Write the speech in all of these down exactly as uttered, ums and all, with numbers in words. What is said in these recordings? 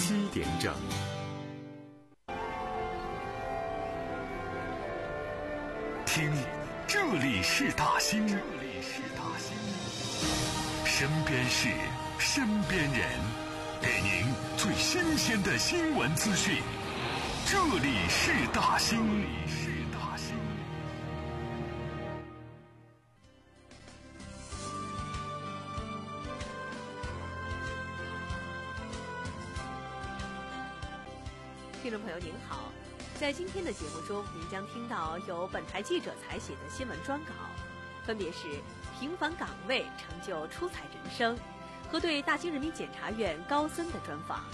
七点整。听，这里是大兴，这里是大兴，身边事，身边人，给您最新鲜的新闻资讯。这里是大兴，这里是大兴。 听众朋友您好，在今天的节目中，您将听到由本台记者采写的新闻专稿，分别是平凡岗位成就出彩人生和对大兴人民检察院高森的专访。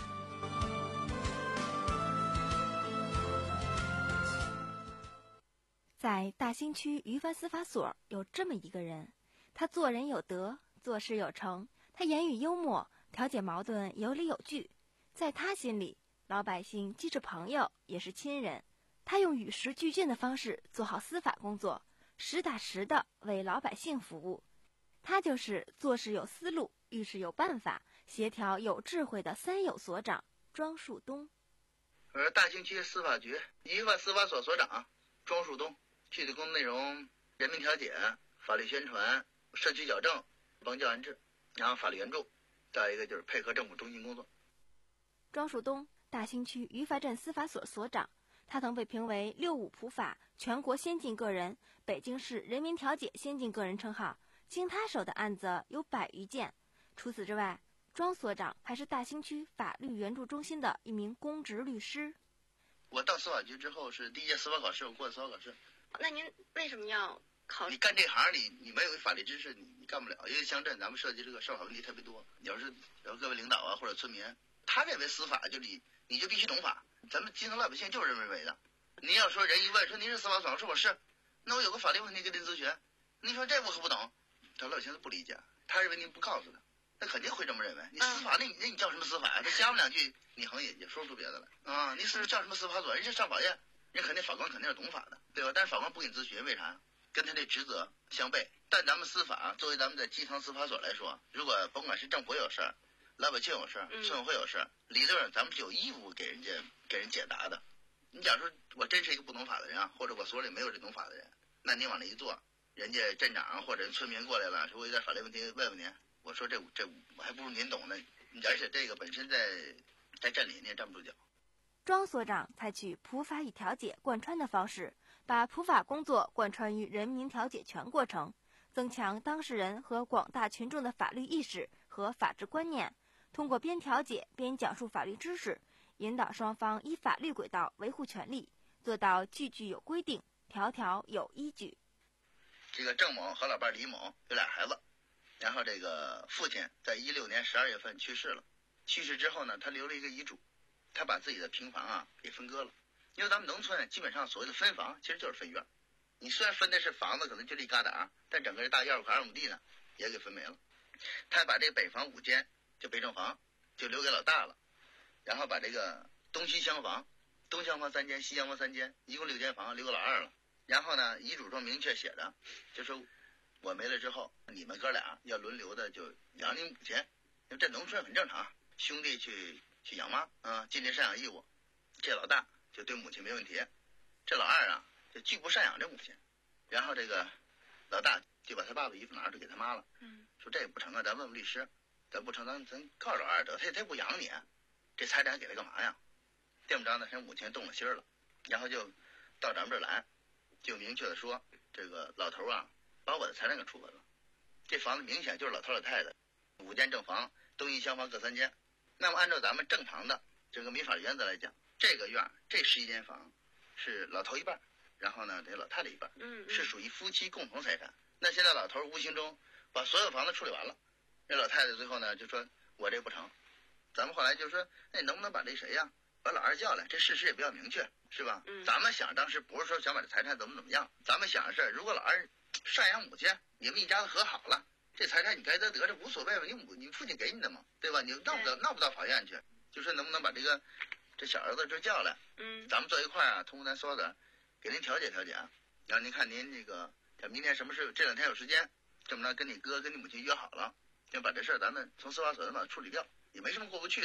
在大兴区于凡司法所有这么一个人，他做人有德，做事有成，他言语幽默，调解矛盾有理有据。在他心里，老百姓既是朋友也是亲人，他用与时俱进的方式做好司法工作，实打实的为老百姓服务。他就是做事有思路，遇事有办法，协调有智慧的三有所长庄树东。 我是大兴区司法局于凡司法所所长庄树东，具体工作内容：人民调解、法律宣传、社区矫正、帮教安置，然后法律援助，再一个就是配合政府中心工作。 庄树东，大兴区于凡镇司法所所长，他曾被评为六五普法全国先进个人、北京市人民调解先进个人称号，经他手的案子有百余件。除此之外，庄所长还是大兴区法律援助中心的一名公职律师。 我到司法局之后是第一届司法考试，我过的司法考试。 那您为什么要考？ 你干这行，你你没有法律知识，你你干不了。因为乡镇咱们涉及这个社法问题特别多，你要是有各位领导啊或者村民，他认为司法就你你就必须懂法，咱们基层老百姓就是这么认为的。您要说人一问说您是司法所，说我是，那我有个法律问题跟您咨询，您说这我可不懂，他老百姓都不理解，他认为您不告诉他，他肯定会这么认为。你司法那你那你叫什么司法呀？他加我两句，你好像也也说不出别的来啊。你是叫什么司法所？人家上法院，人肯定法官肯定是懂法的，对吧？但是法官不给你咨询，为啥？跟他这职责相悖。但咱们司法作为咱们在基层司法所来说，如果甭管是政府有事儿，老百姓有事儿，村委会有事儿，理论上咱们是有义务给人家给人解答的。你假如说我真是一个不懂法的人啊，或者我所里没有这懂法的人，那你往那一坐，人家镇长或者村民过来了，说我有点法律问题问问您，我说这这我还不如您懂呢。而且这个本身在在镇里你也站不住脚。 庄所长采取普法与调解贯穿的方式，把普法工作贯穿于人民调解全过程，增强当事人和广大群众的法律意识和法治观念，通过边调解边讲述法律知识，引导双方依法律轨道维护权利，做到句句有规定，条条有依据。 这个郑某和老伴李某有俩孩子，然后这个父亲在一六年十二月份去世了。去世之后呢，他留了一个遗嘱，他把自己的平房啊给分割了。因为咱们农村基本上所谓的分房其实就是分院，你虽然分的是房子可能就一疙瘩，但整个这大院五块二亩地呢也给分没了。他把这个北房五间就北正房就留给老大了，然后把这个东西厢房东厢房三间，西厢房三间，一共六间房留给老二了。然后呢，遗嘱中明确写着，就说我没了之后，你们哥俩要轮流的就养你母亲，因为这农村很正常，兄弟去去养妈啊，尽这赡养义务。这老大就对母亲没问题，这老二啊就拒不赡养这母亲。然后这个老大就把他爸爸衣服拿出给他妈了，嗯，说这也不成啊，咱问问律师，咱不成咱咱告诉老二得，他他不养你，这财产给他干嘛呀？这么着呢，他母亲动了心了，然后就到咱们这儿来，就明确的说，这个老头啊把我的财产给处分了。这房子明显就是老头老太太，五间正房，东西厢房各三间。那么按照咱们正常的这个民法原则来讲，这个院这十一间房是老头一半，然后呢这老太太一半，嗯，是属于夫妻共同财产。那现在老头无形中把所有房子处理完了，这老太太最后呢就说我这不成。咱们后来就说，那你能不能把这谁呀把老二叫来，这事实也比较明确，是吧？嗯，咱们想当时不是说想把这财产怎么怎么样，咱们想的是，如果老二赡养母亲，你们一家子和好了，这财产你该得得，这无所谓吧？你母你父亲给你的嘛，对吧？你闹不到闹不到法院去，就说能不能把这个这小儿子这叫来，嗯，咱们坐一块啊，通过咱说的，给您调解调解啊。然后您看您这个，明天什么事？这两天有时间，这么着跟你哥跟你母亲约好了，要把这事儿咱们从司法所咱把它处理掉，也没什么过不去的。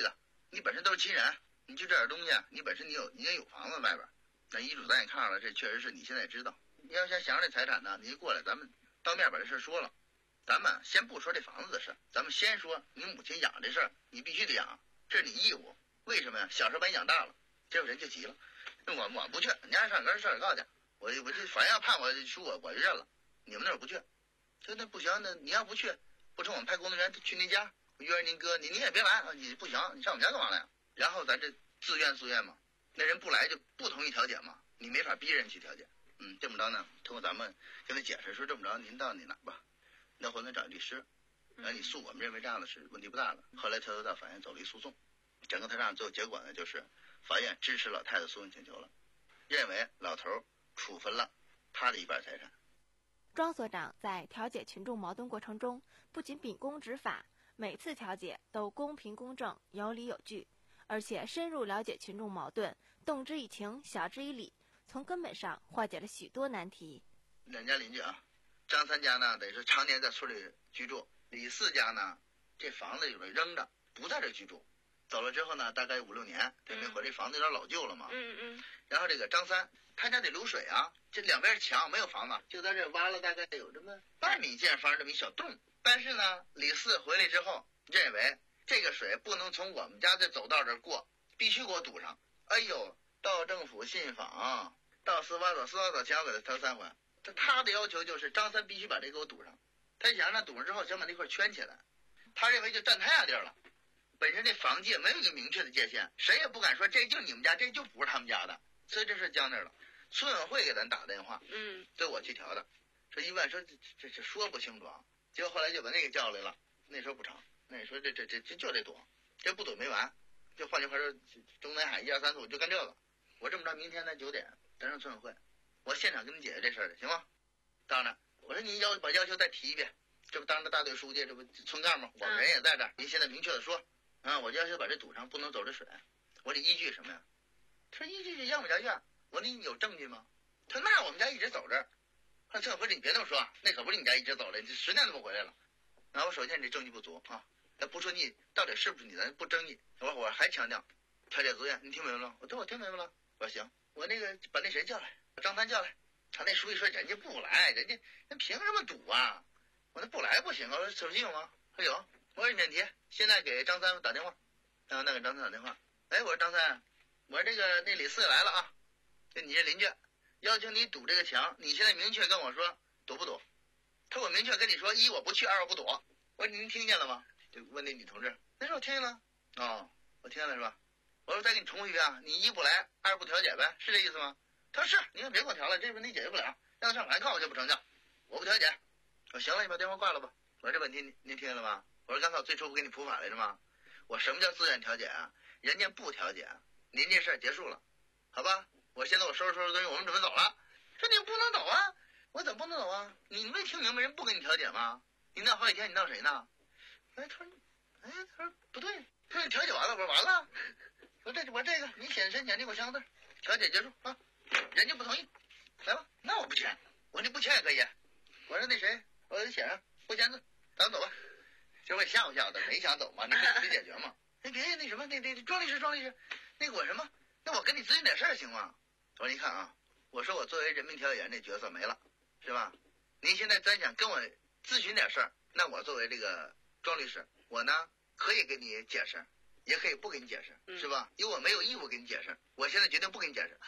你本身都是亲人，你就这点东西，你本身你有你也有房子外边，那遗嘱咱也看上了，这确实是你现在也知道。你要想想这财产呢，你就过来，咱们当面把这事说了。咱们先不说这房子的事，咱们先说你母亲养这事儿，你必须得养，这是你义务。为什么呀？小时候把你养大了，这个人就急了，我我不去，你家上跟上告去，我我就反正要判我输我我就认了，你们那儿不去，这那不行，那你要不去，不成我们派工作人员去您家，约着您哥，你你也别来，你不行，你上我们家干嘛来呀？然后咱这自愿自愿嘛，那人不来就不同意调解嘛，你没法逼人去调解。嗯，这么着呢，通过咱们跟他解释说，这么着您到你哪吧，那回头找律师，然后你诉我们认为这样的是问题不大了。后来他又到法院走了一诉讼，整个他这样最后结果呢，就是法院支持老太太诉讼请求了，认为老头处分了他的一半财产。 庄所长在调解群众矛盾过程中，不仅秉公执法，每次调解都公平公正、有理有据，而且深入了解群众矛盾，动之以情，晓之以理，从根本上化解了许多难题。 两家邻居啊，张三家呢得是常年在村里居住，李四家呢这房子里边扔着，不在这居住，走了之后呢大概五六年，这没回，这房子有点老旧了嘛。 嗯嗯。 然后这个张三他家得流水啊，这两边墙没有房子，就在这挖了大概有这么半米见方这么一小洞。但是呢，李四回来之后认为这个水不能从我们家这走道这过，必须给我堵上。哎呦，到政府信访，到司法所，司法所前我给他调三回。他他的要求就是张三必须把这给我堵上。他想让堵上之后，想把那块圈起来。他认为就占他家地儿了。本身这房界没有一个明确的界限，谁也不敢说这就你们家，这就不是他们家的。所以这事僵那儿了。村委会给咱打电话， 嗯， 对我去调的，说一问说这这这说不清楚啊。结果后来就把那个叫来了，那时候不成，那说这这这这就得躲，这不躲没完。就换句话说，中南海一二三四五就干这个。我这么着，明天咱九点咱上村委会，我现场跟你解决这事儿行吗？到那我说你要把要求再提一遍，这不当着大队书记，这不村干部，我们人也在这儿，您现在明确的说，啊，我要求把这堵上，不能走这水。我这依据什么呀？他说依据是样本家院。我说你有证据吗？他说那我们家一直走这儿。那村委会你别这么说，那可不是你家一直走了，这十年都不回来了。然后我首先你这证据不足啊，咱不说你到底是不是你，咱不争议。我我还强调调解自愿，你听明白了？我说我听明白了。我说行，我那个把那谁叫来，把张三叫来。他那书记说人家不来，人家人凭什么堵啊？我说不来不行啊。我说手机有吗？他有。我说免提，现在给张三打电话。然后那给张三打电话，哎，我说张三，我说这个那李四来了啊，就你这邻居要求你堵这个墙，你现在明确跟我说堵不堵？他说我明确跟你说，一我不去，二我不堵。我说您听见了吗？就问那女同志，那说我听见了。哦，我听见了是吧？我说再给你重复一遍啊，你一不来，二不调解呗，是这意思吗？他说是，你看别给我调了，这问题解决不了，让他上法院告我就不成交，我不调解。我说行了，你把电话挂了吧。我说这问题您您听见了吧？我说刚才我最初不给你普法来着吗？我什么叫自愿调解啊？人家不调解，您这事儿结束了，好吧？我现在我收拾收拾东西，我们准备走了。说你不能走啊！我怎么不能走啊？你没听明白人不给你调解吗？你闹好几天，你闹谁呢？哎，他说，哎，他说不对，他说你调解完了，我说完了。我这我这个你写申请，你给我签个字，调解结束啊。人家不同意，来吧，那我不签。我说你不签也可以。我说那谁，我给写上不签字，咱走吧。这我吓唬吓唬的，没想走嘛，你得得解决嘛。那别那什么，那那庄律师，庄律师，那个我什么？那我跟你咨询点事儿行吗？我说你看啊，我说我作为人民调解员这角色没了，是吧？您现在真想跟我咨询点事儿，那我作为这个庄律师，我呢可以给你解释，也可以不给你解释，是吧？因为我没有义务给你解释，我现在决定不给你解释。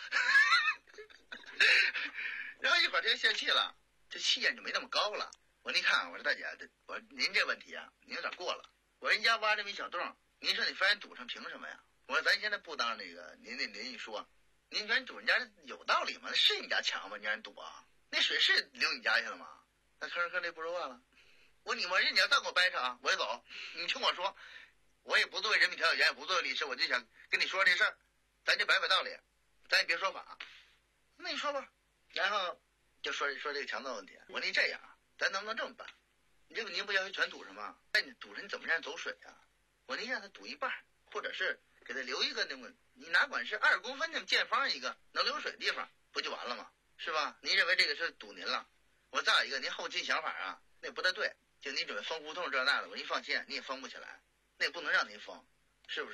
然后一会儿他就泄气了，这气焰就没那么高了。我说您看，我说大姐，我说您这问题啊，您有点过了。我说人家挖这么一小洞，您说你非然堵上，凭什么呀？我说咱现在不当那个您那邻居说，您觉得堵人家有道理吗？那是你家墙吗？你让人堵啊？那水是流你家去了吗？那吭吭这不说话了。我你我说你要再给我掰扯啊，我也走。你听我说，我也不作为人民调解员，也不作为律师，我就想跟你说这事儿，咱就摆摆道理，咱也别说法。那你说吧。然后就说说这个墙的问题。我说你这样，咱能不能这么办？你这个您不要求全堵上吗？那你堵上你怎么让人走水啊？我说您让他堵一半，或者是给他留一个那么，你哪管是二公分那么见方一个能流水的地方，不就完了吗？是吧？您认为这个是堵您了？我再有一个，您后期想法啊，那不太对。就你准备封胡同这那的，我您放心，你也封不起来，那也不能让您封，是不是？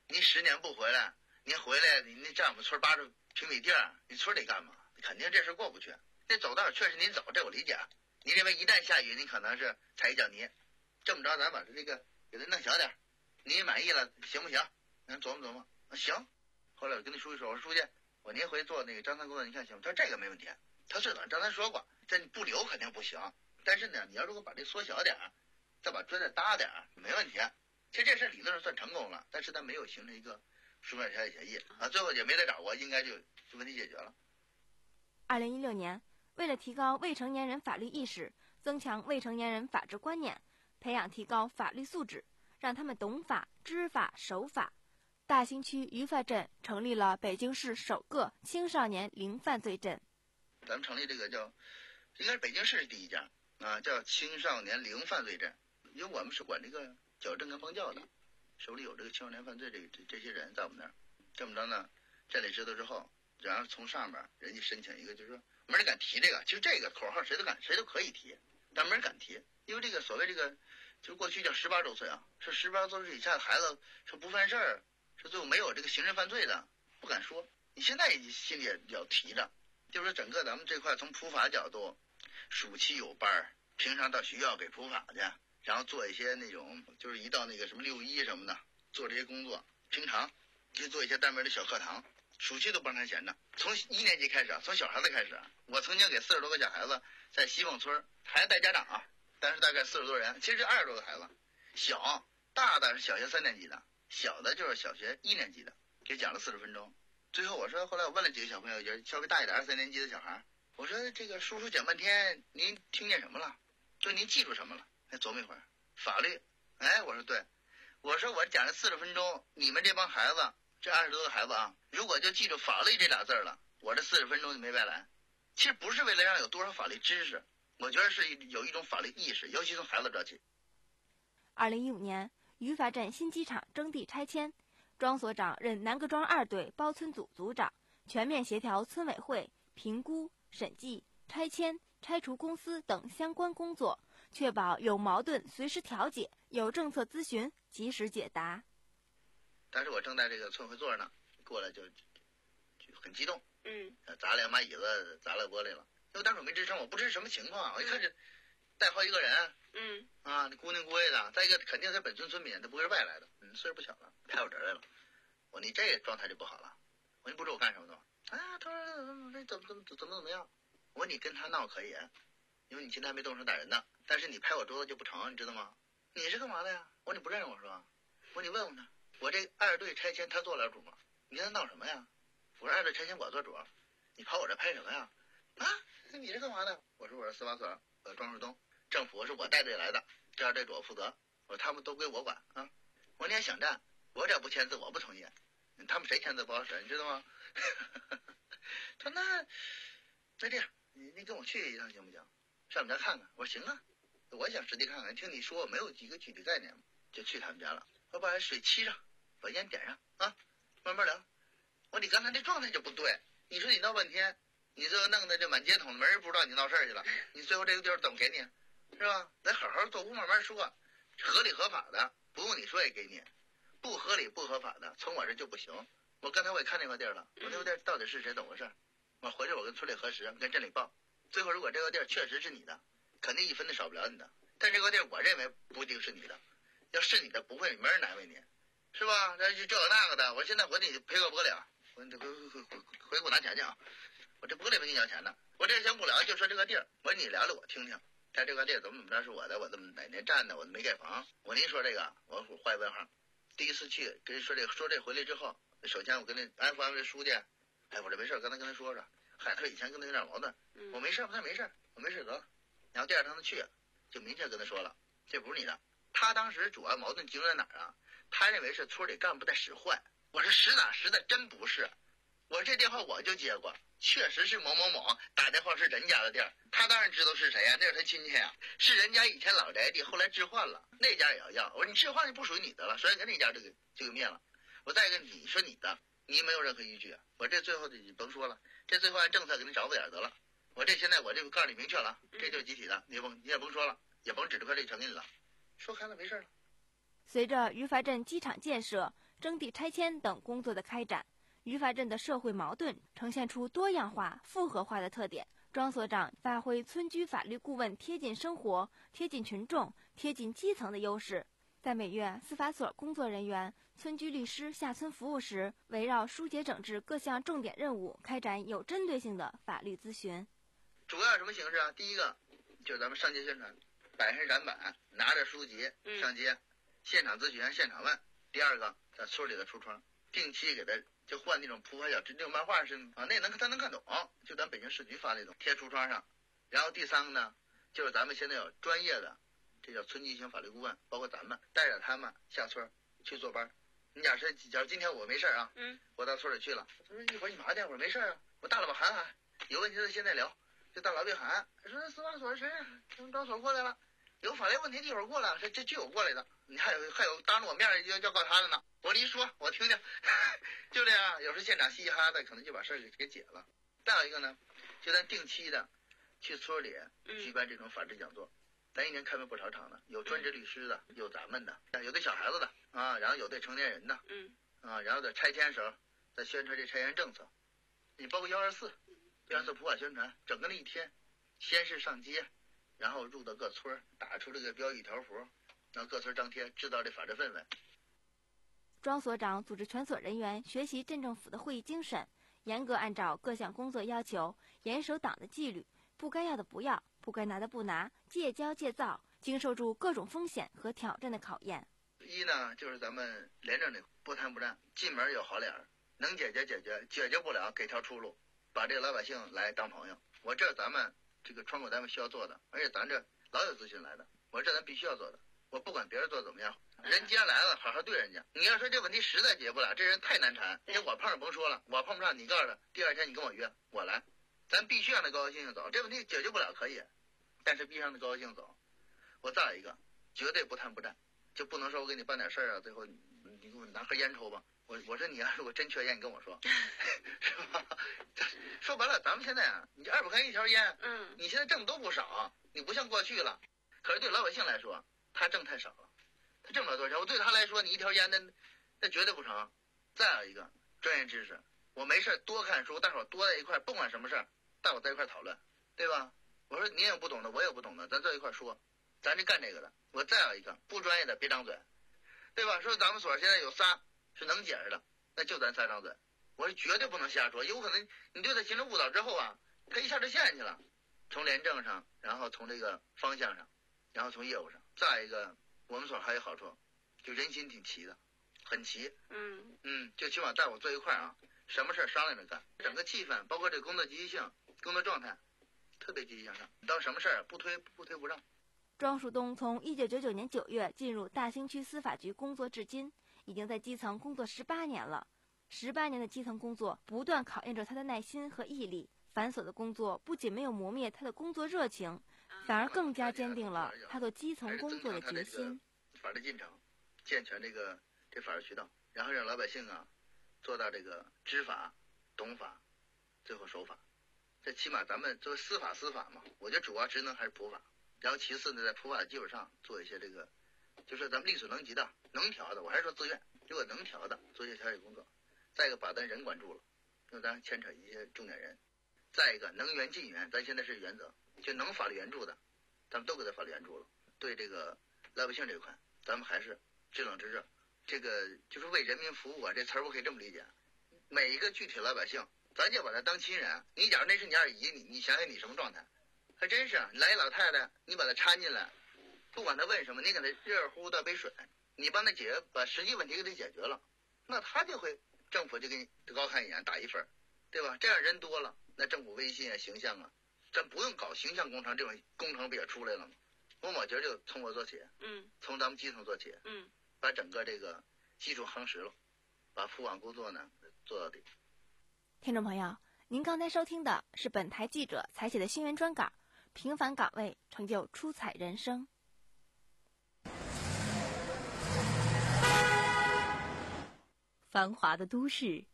你十年不回来，您回来你那占我们村八十平米地儿，你村得干嘛？肯定这事过不去。那走道确实您走，这我理解。您认为一旦下雨，您可能是踩一脚泥，这么着咱把这个给它弄小点，您满意了行不行？咱琢磨琢磨，啊行。后来我跟那书记说，我说书记，我您回做那个张三工作，你看行吗？他说这个没问题。他最早张三说过，这你不留肯定不行，但是呢，你要如果把这缩小点，再把砖再搭点，没问题。其实这事理论上算成功了，但是他没有形成一个书面条件协议啊，最后也没得找我，应该就就问题解决了。 二零一六年，为了提高未成年人法律意识，增强未成年人法治观念，培养提高法律素质，让他们懂法、知法、守法，大兴区于发镇成立了北京市首个青少年零犯罪镇。 咱们成立这个叫，应该是北京市第一家啊，叫青少年零犯罪镇，因为我们是管这个矫正跟帮教的，手里有这个青少年犯罪这这这些人在我们那儿。这么着呢，镇里知道之后，然后从上面人家申请一个，就是说没人敢提这个。其实这个口号谁都敢，谁都可以提，但没人敢提，因为这个所谓这个，就过去叫十八周岁啊，是十八周岁以下的孩子是不犯事儿，是最后没有这个刑事犯罪的，不敢说。你现在心里也要提着。就是整个咱们这块从普法角度，暑期有班，平常到学校给普法去，然后做一些那种就是一到那个什么六一什么的做这些工作，平常就做一些单门的小课堂，暑期都不让他闲着。从一年级开始，从小孩子开始，我曾经给四十多个小孩子在西凤村，孩子带家长啊，但是大概四十多人，其实这二十多个孩子，小大的是小学三年级的，小的就是小学一年级的，给讲了四十分钟。最后我说，后来我问了几个小朋友，也稍微大一点，二三年级的小孩，我说这个叔叔讲半天，您听见什么了？就您记住什么了？哎，琢磨一会儿，法律。哎，我说对，我说我讲了四十分钟，你们这帮孩子，这二十多个孩子啊，如果就记住法律这俩字了，我这四十分钟就没白来。其实不是为了让有多少法律知识，我觉得是有一种法律意识，尤其从孩子做起。 二零一五年，于发镇新机场征地拆迁。庄所长任南各庄二队包村组组长，全面协调村委会评估、审计、拆迁、拆除公司等相关工作，确保有矛盾随时调解，有政策咨询及时解答。 当时我正在这个村会座呢，过来就就很激动， 嗯， 砸两把椅子，砸了玻璃了。因为当时我没吱声，我不知是什么情况，我一看这带好几个人， 嗯啊，那姑娘姑爷的，再一个肯定是本村村民，他不会是外来的，嗯，岁数不小了，拍我这儿来了。我说你这状态就不好了。我说你不知道我干什么的吗？啊，他说怎么怎么怎么怎么怎么怎么样？我说你跟他闹可以，因为你今天还没动手打人呢，但是你拍我桌子就不成，你知道吗？你是干嘛的呀？我说你不认识我是吧？我说你问问他，我这二队拆迁他做了主吗？你跟他闹什么呀？我说二队拆迁我做主，你跑我这拍什么呀？啊，你是干嘛的？我说我是司法所，我庄树东，政府是我带队来的，这二队主我负责，我说他们都归我管啊。我说你也想战，我只要不签字我不同意，他们谁签字不好使，你知道吗？他说那那这样，你你跟我去一趟行不行？上我们家看看。我说行啊，我想实地看看。听你说我没有几个具体概念，就去他们家了。我把水沏上，把烟点上啊，慢慢聊。我说你刚才这状态就不对，你说你闹半天，你这弄的这满街捅，没人不知道你闹事儿去了，你最后这个地儿怎么给你，是吧？咱好好坐屋慢慢说，合理合法的不用你说也给你，不合理不合法的从我这就不行。我刚才我也看那块地儿了，我那块地儿到底是谁怎么回事？我回去我跟村里核实，跟镇里报。最后如果这个地儿确实是你的，肯定一分都少不了你的。但这个地儿我认为不一定是你的，要是你的不会没人难为你，是吧？这这个那个的，我现在我得赔个玻璃啊，我得回回回回回给我拿钱去啊！我这玻璃没给你要钱的，我这先不聊，就说这个地儿，我说你聊聊我听听。他这个地儿怎么怎么着是我的，我怎么哪年占的，我没盖房。我您说这个，我画一问号。第一次去跟人说这个，说这回来之后，首先我跟那安抚安慰书记，哎，我这没事，刚才跟他说说，嗨，他说以前跟他有点矛盾，我没事，他说没事，我没事得了。然后第二趟他去，就明确跟他说了，这不是你的。他当时主要矛盾集中在哪儿啊？他认为是村里干部在使坏。我说实打实的，真不是。我说这电话我就接过，确实是某某某打电话是人家的地儿，他当然知道是谁呀、啊，那是他亲戚呀、啊，是人家以前老宅地，后来置换了，那家也要要。我说你置换就不属于你的了，所以跟那家这个就给灭了。我再一个你说你的，你没有任何依据，我这最后你甭说了，这最后按政策给你找不点得了。我这现在我这个告诉你明确了，这就是集体的，你甭你也甭说了，也甭指着块这成给你了，说开了没事了。 随着于发镇机场建设， 征地拆迁等工作的开展，于法镇的社会矛盾呈现出多样化、复合化的特点。庄所长发挥村居法律顾问贴近生活、贴近群众、贴近基层的优势，在每月司法所工作人员、村居律师下村服务时，围绕疏解整治各项重点任务，开展有针对性的法律咨询。 主要什么形式啊？第一个就是咱们上街宣传，摆上展板，拿着书籍上街，嗯、现场咨询、现场问。第二个，在村里的橱窗，定期给他就换那种普法小那种漫画是啊，那能他能看懂，就咱北京市局发那种贴橱窗上。然后第三个呢，就是咱们现在有专业的，这叫村级型法律顾问，包括咱们带着他们下村去坐班。你假设假如今天我没事啊，嗯，我到村里去了，他说一会儿你麻去，我说没事啊，我大喇叭喊喊，有问题的现在聊，就大喇叭喊，说司法所谁从庄所过来了，有法律问题一会儿过来，这这就有过来的，你还有还有当着我面要要告他的呢，我一说我听听，就这样，有时候现场嘻嘻哈哈的，可能就把事儿给给解了。再有一个呢，就咱定期的去村里举办这种法制讲座。嗯，咱一年开门不少场的，有专职律师的，有咱们的，有对小孩子的啊，然后有对成年人的，嗯，啊，然后在拆迁时候在宣传这拆迁政策，你包括幺二四，幺二四普法宣传，整个那一天，先是上街，然后入到各村，打出这个标语条幅，然后各村张贴，制造这法治氛围。 庄所长组织全所人员学习镇政府的会议精神，严格按照各项工作要求，严守党的纪律，不该要的不要，不该拿的不拿，戒骄戒躁，经受住各种风险和挑战的考验。 一呢，就是咱们廉政的不贪不占，进门有好脸，能解决解决，解决不了给条出路，把这个老百姓来当朋友。我这咱们这个窗口单位需要做的，而且咱这老有咨询来的，我这咱必须要做的。我不管别人做怎么样，人既然来了，好好对人家。你要说这问题实在解决不了，这人太难缠，人家我碰上甭说了，我碰不上，你告诉他，第二天你跟我约，我来。咱必须让他高高兴兴走，这问题解决不了可以，但是必须让他高高兴兴走。我再一个，绝对不贪不占，就不能说我给你办点事儿啊，最后你你给我拿盒烟抽吧。我我说你要如果真缺烟，你跟我说，是吧？说白了，咱们现在啊，你二百块钱一条烟，嗯，你现在挣都不少，你不像过去了。可是对老百姓来说，他挣太少了，他挣不了多少钱。我对他来说，你一条烟那那绝对不成。再有一个专业知识，我没事多看书，大伙多在一块，不管什么事儿。带我在一块讨论，对吧？我说你也有不懂的，我也有不懂的，咱坐一块说，咱就干这个的。我再有一个不专业的别张嘴，对吧？说咱们所现在有仨是能解释的，那就咱仨张嘴。我说绝对不能瞎说，有可能你对他形成误导之后啊，他一下就陷进去了。从廉政上，然后从这个方向上，然后从业务上。再一个，我们所还有好处，就人心挺齐的，很齐。嗯嗯，就起码带我坐一块啊，什么事商量着干，整个气氛，包括这个工作积极性。工作状态特别积极向上，到什么事儿不推不推不让。 庄树东从一九九九年九月进入大兴区司法局工作至今，已经在基层工作十八年了。十八年的基层工作不断考验着他的耐心和毅力，繁琐的工作不仅没有磨灭他的工作热情，反而更加坚定了他做基层工作的决心。 法律进程，健全这个这法律渠道，然后让老百姓啊做到这个知法、懂法，最后守法。这起码咱们作为司法司法嘛，我觉得主要职能还是普法，然后其次呢，在普法的基础上做一些这个，就是咱们力所能及的、能调的，我还是说自愿，如果能调的，做一些调解工作。再一个，把咱人管住了，因为咱牵扯一些重点人。再一个，能援尽援，咱现在是原则，就能法律援助的，咱们都给他法律援助了。对这个老百姓这块，咱们还是知冷知热，这个就是为人民服务啊，这词儿我可以这么理解，每一个具体老百姓。咱就把他当亲人，你假如那是你二姨，你你想想你什么状态？还真是，来一老太太，你把她搀进来，不管她问什么，你给她热乎倒杯水，你帮她解决，把实际问题给她解决了，那她就会政府就给你高看一眼，打一分，对吧？这样人多了，那政府威信啊、形象啊，咱不用搞形象工程，这种工程不也出来了吗？我我觉得就从我做起，嗯，从咱们基层做起，嗯，把整个这个技术夯实了，把普网工作呢做到底。 听众朋友，您刚才收听的是本台记者采写的新闻专稿《平凡岗位，成就出彩人生》。 繁华的都市，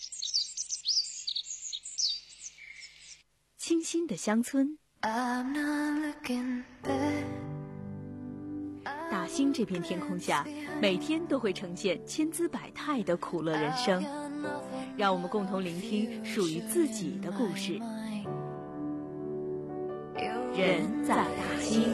清新的乡村，大兴这片天空下，每天都会呈现千姿百态的苦乐人生。让我们共同聆听属于自己的故事。人在大兴。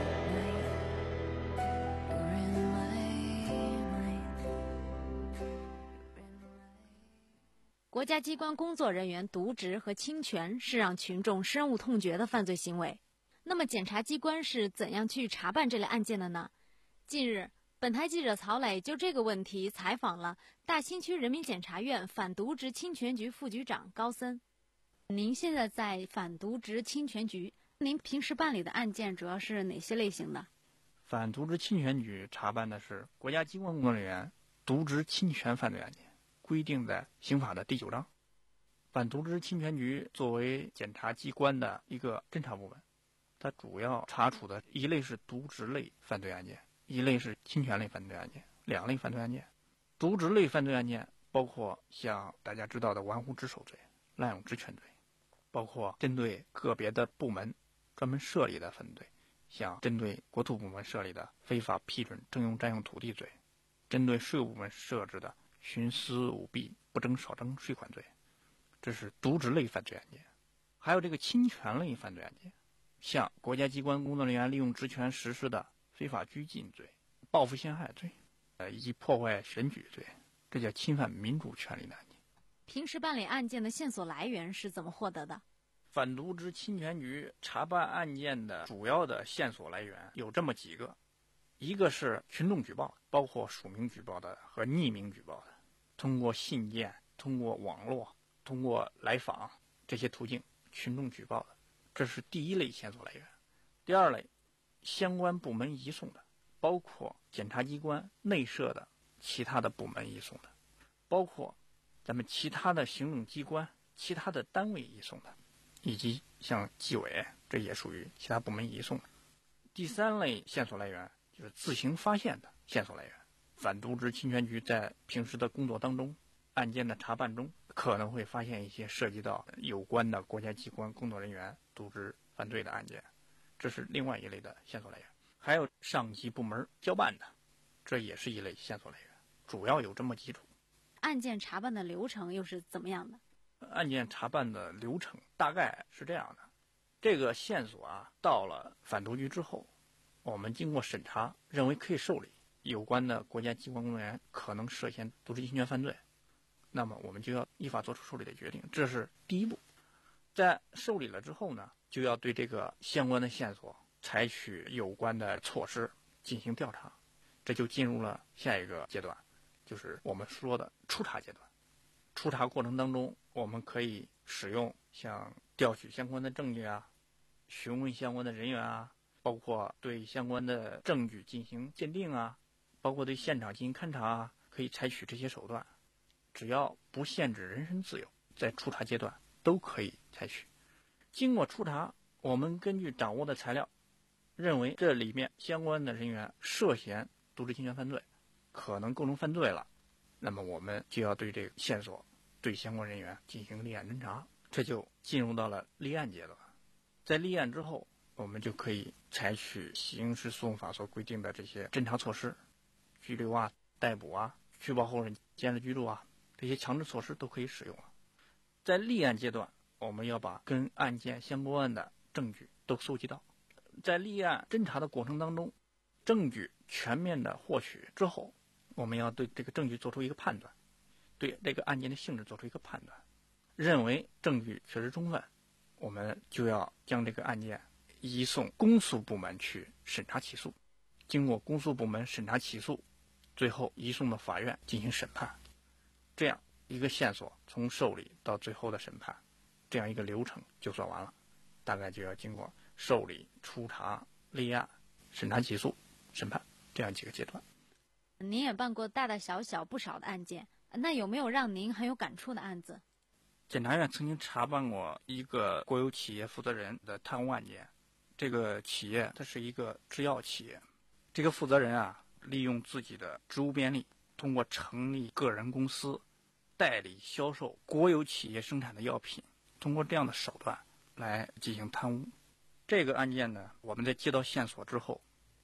国家机关工作人员渎职和侵权是让群众深恶痛绝的犯罪行为。那么检察机关是怎样去查办这类案件的呢？近日，本台记者曹磊就这个问题采访了大兴区人民检察院反渎职侵权局副局长高森。您现在在反渎职侵权局，您平时办理的案件主要是哪些类型的？ 反渎职侵权局查办的是国家机关工作人员渎职侵权犯罪案件，规定在刑法的第九章。反渎职侵权局作为检察机关的一个侦查部门，它主要查处的一类是渎职类犯罪案件，一类是侵权类犯罪案件，两类犯罪案件。渎职类犯罪案件包括像大家知道的玩忽职守罪、滥用职权罪，包括针对个别的部门专门设立的犯罪，像针对国土部门设立的非法批准征用占用土地罪，针对税务部门设置的徇私舞弊不征少征税款罪，这是渎职类犯罪案件。还有这个侵权类犯罪案件，像国家机关工作人员利用职权实施的非法拘禁罪、报复陷害罪，呃，以及破坏选举罪，这叫侵犯民主权利的案件。 平时办理案件的线索来源是怎么获得的？ 反渎职侵权局查办案件的主要的线索来源有这么几个，一个是群众举报，包括署名举报的和匿名举报的，通过信件、通过网络、通过来访这些途径群众举报的，这是第一类线索来源。第二类，相关部门移送的，包括检察机关内设的其他的部门移送的，包括咱们其他的行政机关、其他的单位移送的，以及像纪委，这也属于其他部门移送的。第三类线索来源就是自行发现的线索来源。反渎职侵权局在平时的工作当中，案件的查办中，可能会发现一些涉及到有关的国家机关工作人员渎职犯罪的案件，这是另外一类的线索来源。还有上级部门交办的，这也是一类线索来源。主要有这么几种。 案件查办的流程又是怎么样的？ 案件查办的流程大概是这样的，这个线索啊，到了反渎局之后，我们经过审查，认为可以受理，有关的国家机关工作人员可能涉嫌渎职侵权犯罪，那么我们就要依法作出受理的决定，这是第一步。在受理了之后呢，就要对这个相关的线索采取有关的措施进行调查，这就进入了下一个阶段，就是我们说的初查阶段。初查过程当中，我们可以使用像调取相关的证据啊，询问相关的人员啊，包括对相关的证据进行鉴定啊，包括对现场进行勘查啊，可以采取这些手段。只要不限制人身自由，在初查阶段都可以采取。经过初查，我们根据掌握的材料，认为这里面相关的人员涉嫌渎职侵权犯罪，可能构成犯罪了，那么我们就要对这个线索对相关人员进行立案侦查，这就进入到了立案阶段。在立案之后，我们就可以采取刑事诉讼法所规定的这些侦查措施，拘留啊、逮捕啊、拘保候审、监视居住啊，这些强制措施都可以使用了。在立案阶段，我们要把跟案件相关的证据都搜集到。在立案侦查的过程当中，证据全面的获取之后，我们要对这个证据做出一个判断，对这个案件的性质做出一个判断，认为证据确实充分，我们就要将这个案件移送公诉部门去审查起诉，经过公诉部门审查起诉，最后移送到法院进行审判。这样一个线索从受理到最后的审判，这样一个流程就算完了，大概就要经过受理、初查、立案、审查起诉、审判这样几个阶段。 您也办过大大小小不少的案件，那有没有让您很有感触的案子？ 检察院曾经查办过一个国有企业负责人的贪污案件。这个企业它是一个制药企业，这个负责人啊，利用自己的职务便利，通过成立个人公司代理销售国有企业生产的药品，通过这样的手段来进行贪污。这个案件呢，我们在接到线索之后，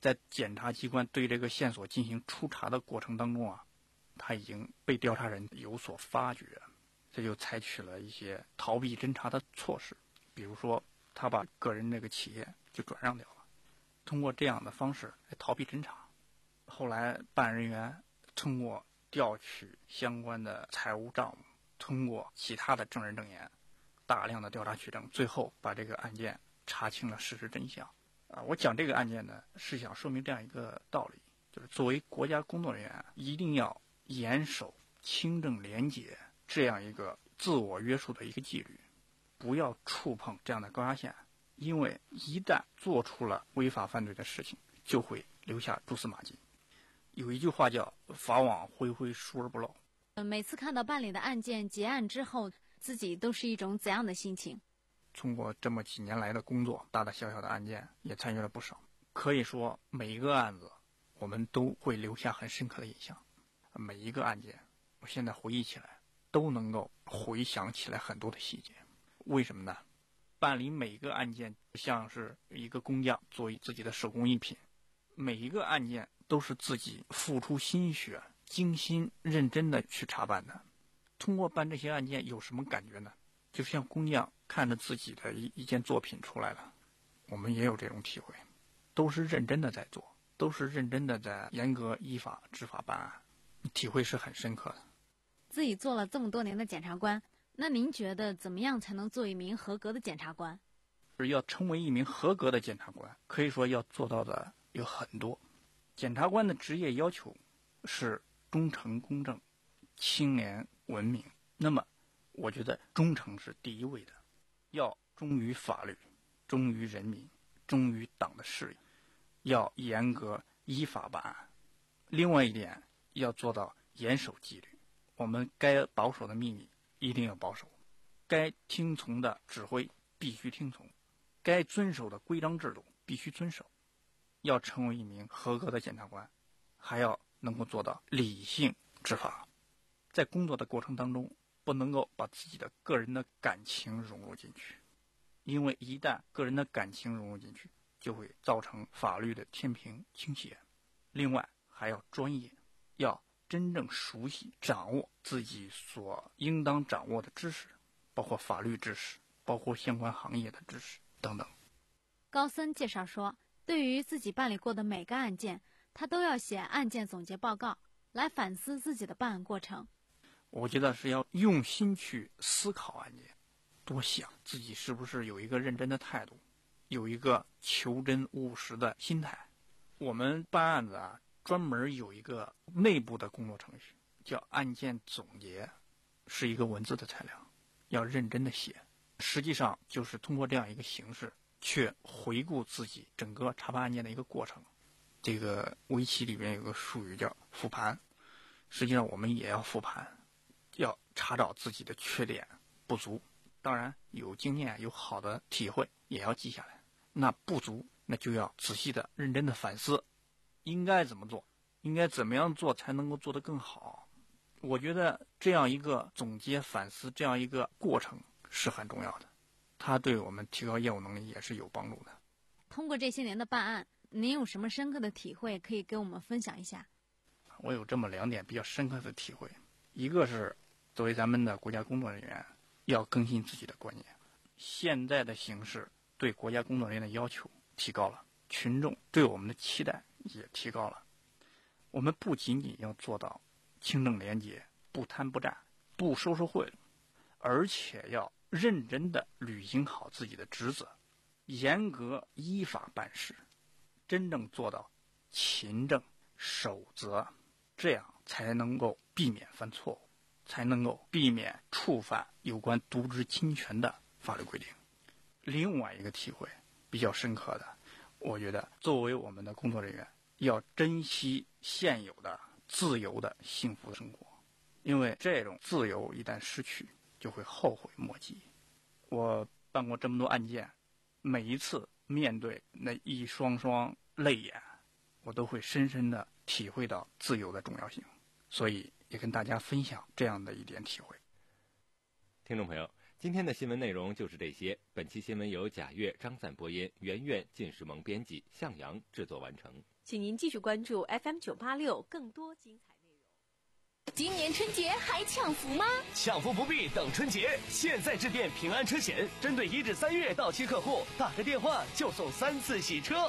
在检察机关对这个线索进行初查的过程当中啊，他已经被调查人有所发觉，这就采取了一些逃避侦查的措施，比如说他把个人这个企业就转让掉了，通过这样的方式来逃避侦查。后来办案人员通过调取相关的财务账目，通过其他的证人证言，大量的调查取证，最后把这个案件查清了事实真相。啊，我讲这个案件呢，是想说明这样一个道理，就是作为国家工作人员，一定要严守清正廉洁这样一个自我约束的一个纪律，不要触碰这样的高压线，因为一旦做出了违法犯罪的事情，就会留下蛛丝马迹。有一句话叫法网恢恢，疏而不漏。 每次看到办理的案件结案之后，自己都是一种怎样的心情？ 通过这么几年来的工作，大大小小的案件也参与了不少，可以说每一个案子我们都会留下很深刻的印象。每一个案件我现在回忆起来都能够回想起来很多的细节。为什么呢？办理每一个案件像是一个工匠做自己的手工艺品，每一个案件都是自己付出心血、精心认真的去查办的。通过办这些案件有什么感觉呢？就像工匠看着自己的一一件作品出来了，我们也有这种体会，都是认真的在做，都是认真的在严格依法执法办案，体会是很深刻的。 自己做了这么多年的检察官，那您觉得怎么样才能做一名合格的检察官？ 要成为一名合格的检察官，可以说要做到的有很多。检察官的职业要求是忠诚公正、清廉文明。那么我觉得忠诚是第一位的，要忠于法律，忠于人民，忠于党的事业，要严格依法办案。另外一点，要做到严守纪律，我们该保守的秘密一定要保守，该听从的指挥必须听从，该遵守的规章制度必须遵守。要成为一名合格的检察官，还要能够做到理性执法。在工作的过程当中，不能够把自己的个人的感情融入进去，因为一旦个人的感情融入进去，就会造成法律的天平倾斜。另外还要专业，要真正熟悉掌握自己所应当掌握的知识，包括法律知识，包括相关行业的知识等等。 高森介绍说，对于自己办理过的每个案件，他都要写案件总结报告，来反思自己的办案过程。 我觉得是要用心去思考案件，多想自己是不是有一个认真的态度，有一个求真务实的心态。我们办案子啊，专门有一个内部的工作程序，叫案件总结，是一个文字的材料，要认真的写。实际上就是通过这样一个形式，去回顾自己整个查办案件的一个过程。这个围棋里面有个术语叫复盘，实际上我们也要复盘，要查找自己的缺点不足，当然有经验有好的体会也要记下来。那不足，那就要仔细的认真的反思，应该怎么做，应该怎么样做才能够做得更好。我觉得这样一个总结反思，这样一个过程是很重要的，它对我们提高业务能力也是有帮助的。 通过这些年的办案，您有什么深刻的体会可以跟我们分享一下？ 我有这么两点比较深刻的体会，一个是作为咱们的国家工作人员，要更新自己的观念。现在的形势对国家工作人员的要求提高了，群众对我们的期待也提高了。我们不仅仅要做到清正廉洁，不贪不占，不收受贿赂，而且要认真地履行好自己的职责，严格依法办事，真正做到勤政守责，这样才能够避免犯错误，才能够避免触犯有关渎职侵权的法律规定。另外一个体会比较深刻的，我觉得作为我们的工作人员，要珍惜现有的自由的幸福的生活，因为这种自由一旦失去，就会后悔莫及。我办过这么多案件，每一次面对那一双双泪眼，我都会深深地体会到自由的重要性，所以也跟大家分享这样的一点体会。 听众朋友，今天的新闻内容就是这些。本期新闻由贾越、张赞播音，袁苑、靳世萌编辑，向阳制作完成。 请您继续关注 F M 九八六更多精彩内容。 今年春节还抢福吗？ 抢福不必等春节，现在致电平安车险，针对一至三月到期客户，打个电话就送三次洗车。